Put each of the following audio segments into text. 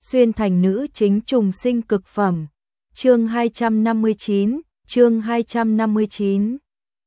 xuyên thành nữ chính trùng sinh cực phẩm. Chương 259.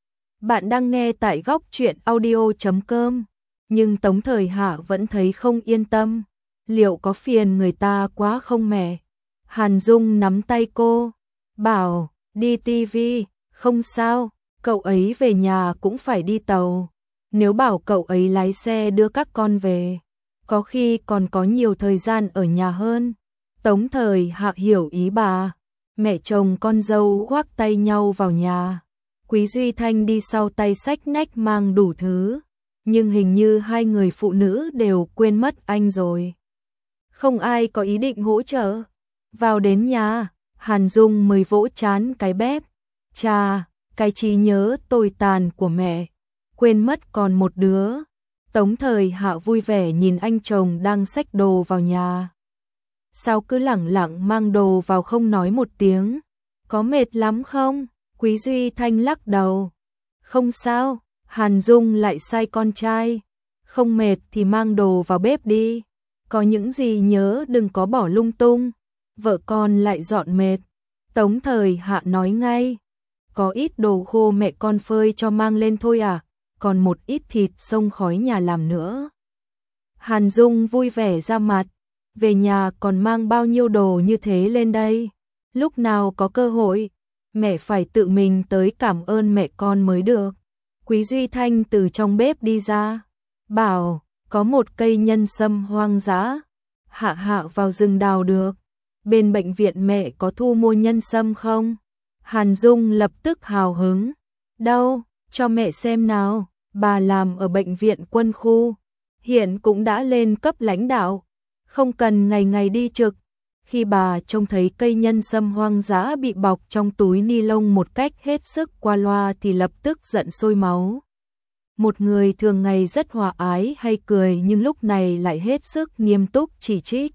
Bạn đang nghe tại góc truyện audio.com, nhưng Tống Thời Hạ vẫn thấy không yên tâm. Liệu có phiền người ta quá không mẹ? Hàn Dung nắm tay cô, bảo, đi tivi, không sao, cậu ấy về nhà cũng phải đi tàu. Nếu bảo cậu ấy lái xe đưa các con về, có khi còn có nhiều thời gian ở nhà hơn. Tống Thời Hạ hiểu ý bà. Mẹ chồng con dâu khoác tay nhau vào nhà. Quý Duy Thanh đi sau tay xách nách mang đủ thứ. Nhưng hình như hai người phụ nữ đều quên mất anh rồi. Không ai có ý định hỗ trợ. Vào đến nhà, Hàn Dung mới vỗ chán cái bếp. Chà, cái trí nhớ tồi tàn của mẹ. Quên mất còn một đứa. Tống Thời Hạ vui vẻ nhìn anh chồng đang xách đồ vào nhà. Sao cứ lẳng lặng mang đồ vào không nói một tiếng? Có mệt lắm không? Quý Duy Thanh lắc đầu. Không sao, Hàn Dung lại sai con trai. Không mệt thì mang đồ vào bếp đi. Có những gì nhớ đừng có bỏ lung tung. Vợ con lại dọn mệt. Tống Thời Hạ nói ngay. Có ít đồ khô mẹ con phơi cho mang lên thôi à? Còn một ít thịt xông khói nhà làm nữa. Hàn Dung vui vẻ ra mặt. Về nhà còn mang bao nhiêu đồ như thế lên đây? Lúc nào có cơ hội, mẹ phải tự mình tới cảm ơn mẹ con mới được. Quý Duy Thanh từ trong bếp đi ra, bảo, có một cây nhân sâm hoang dã, Hạ vào rừng đào được. Bên bệnh viện mẹ có thu mua nhân sâm không? Hàn Dung lập tức hào hứng. Đâu, cho mẹ xem nào, bà làm ở bệnh viện quân khu, hiện cũng đã lên cấp lãnh đạo. Không cần ngày ngày đi trực. Khi bà trông thấy cây nhân sâm hoang dã bị bọc trong túi ni lông một cách hết sức qua loa thì lập tức giận sôi máu. Một người thường ngày rất hòa ái hay cười nhưng lúc này lại hết sức nghiêm túc chỉ trích.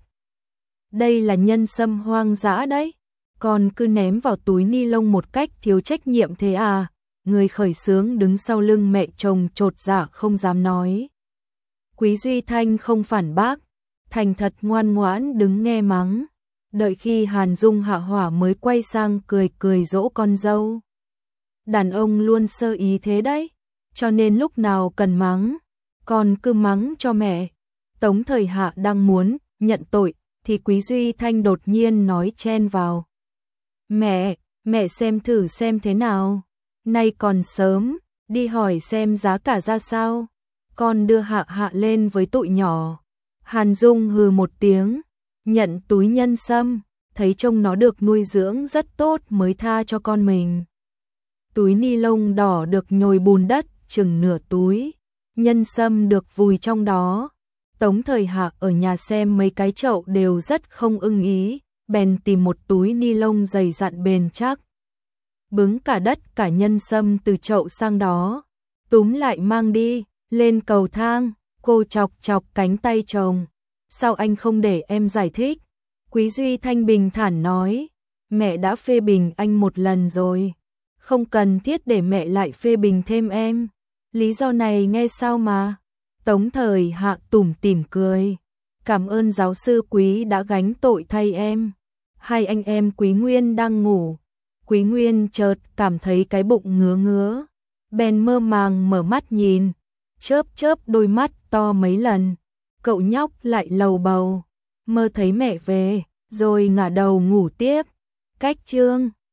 Đây là nhân sâm hoang dã đấy, còn cứ ném vào túi ni lông một cách thiếu trách nhiệm thế à? Người khởi xướng đứng sau lưng mẹ chồng chột dạ không dám nói. Quý Duy Thanh không phản bác, thành thật ngoan ngoãn đứng nghe mắng. Đợi khi Hàn Dung hạ hỏa mới quay sang cười dỗ con dâu. Đàn ông luôn sơ ý thế đấy, cho nên lúc nào cần mắng, con cứ mắng cho mẹ. Tống Thời Hạ đang muốn nhận tội, thì Quý Duy Thanh đột nhiên nói chen vào. Mẹ xem thử xem thế nào, nay còn sớm, đi hỏi xem giá cả ra sao, con đưa Hạ lên với tụi nhỏ. Hàn Dung hừ một tiếng, nhận túi nhân sâm, thấy trông nó được nuôi dưỡng rất tốt mới tha cho con mình. Túi ni lông đỏ được nhồi bùn đất, chừng nửa túi, nhân sâm được vùi trong đó. Tống Thời Hạ ở nhà xem mấy cái chậu đều rất không ưng ý, bèn tìm một túi ni lông dày dặn bền chắc. Bứng cả đất cả nhân sâm từ chậu sang đó, túm lại mang đi, lên cầu thang. Cô chọc cánh tay chồng. Sao anh không để em giải thích? Quý Duy Thanh bình thản nói. Mẹ đã phê bình anh một lần rồi. Không cần thiết để mẹ lại phê bình thêm em. Lý do này nghe sao mà? Tống Thời Hạ tủm tỉm cười. Cảm ơn giáo sư Quý đã gánh tội thay em. Hai anh em Quý Nguyên đang ngủ. Quý Nguyên chợt cảm thấy cái bụng ngứa. Bèn mơ màng mở mắt nhìn. Chớp đôi mắt to mấy lần, cậu nhóc lại lầu bầu, mơ thấy mẹ về, rồi ngả đầu ngủ tiếp. Cách chương